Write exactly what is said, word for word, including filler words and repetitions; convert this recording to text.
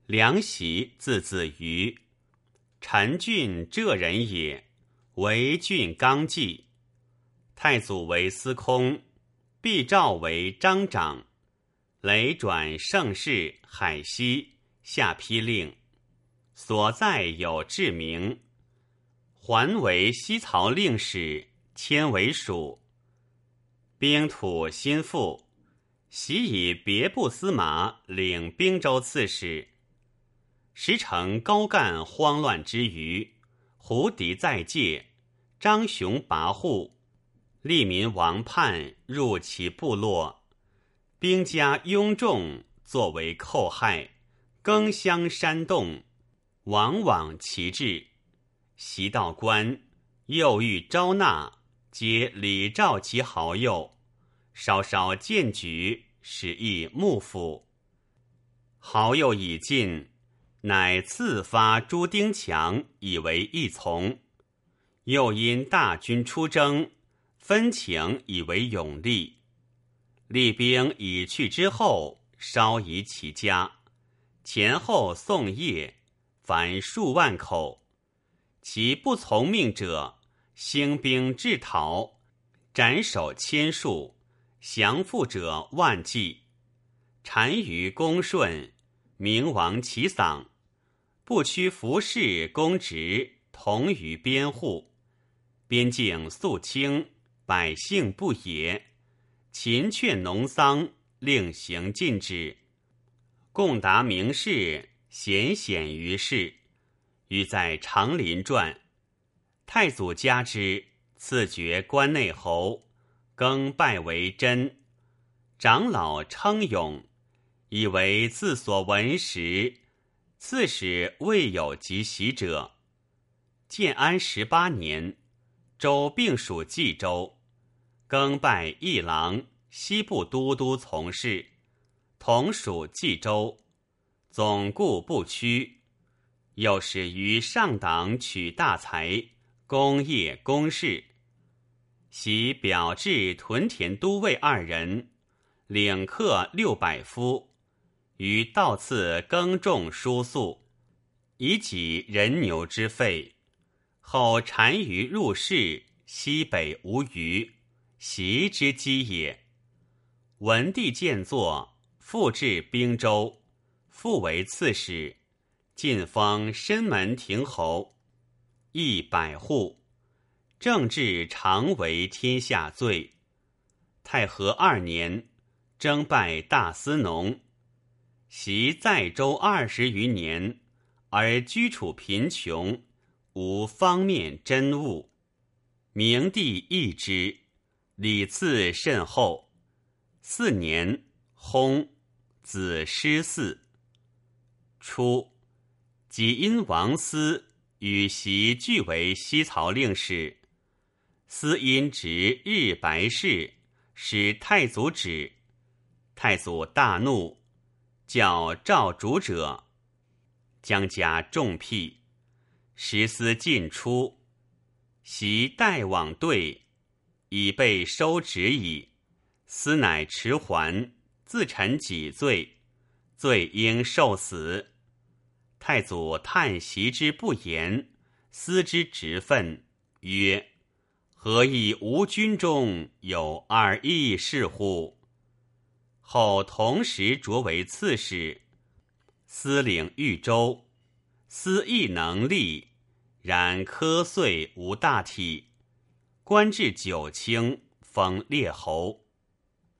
梁袭字子瑜，陈郡浙人也，为郡纲纪。太祖为司空，毕诏为章长，累转圣事海西，下批令，所在有志明。还为西曹令史，迁为蜀。兵土心腹，袭以别部司马领兵州刺史。时承高干慌乱之余，胡敌在界，张雄跋扈，利民王叛入其部落，兵家拥众，作为寇害，更相煽动，往往其志。袭到官，又欲招纳，皆礼召其好友，稍稍荐举，使亦幕府。好友已尽，乃赐发朱丁强以为一从，又因大军出征，分请以为勇力。厉兵已去之后，稍移其家，前后送业，凡数万口。其不从命者，兴兵制讨，斩首千数，降附者万计。单于恭顺，明王其丧，不屈服饰公职，同于边户。边境肃清，百姓不野。秦劝农桑，令行禁止。共达名士，显显于世。于在长林传。太祖加之，赐爵关内侯，更拜为真。长老称勇，以为自所闻时，刺史未有及袭者。建安十八年，州并属冀州，更拜议郎、西部都督从事，同属冀州，总顾不屈。又使于上党取大才，功业公事。袭表至屯田都尉二人，领客六百夫，于道次耕种输粟，以给人牛之费。后单于入仕，西北无虞，袭之机也。文帝见作，复至兵州，复为刺史，晋封深门亭侯，邑百户。政治常为天下罪。太和二年，征拜大司农。袭在州二十余年，而居处贫穷，无方面珍物。明帝异之，礼赐甚厚。四年，薨，子失嗣。初，己因王司与袭俱为西曹令史。司因执日白事，使太祖止。太祖大怒，叫召主者，将加重辟。时司尽出，袭待往对，已被收职矣。司乃迟还，自陈己罪，罪应受死。太祖叹袭之不言，司之直愤，曰：何以吾军中有二义士乎？后同时擢为刺史，司领豫州。司亦能力，然科岁无大体。官至九卿，封列侯。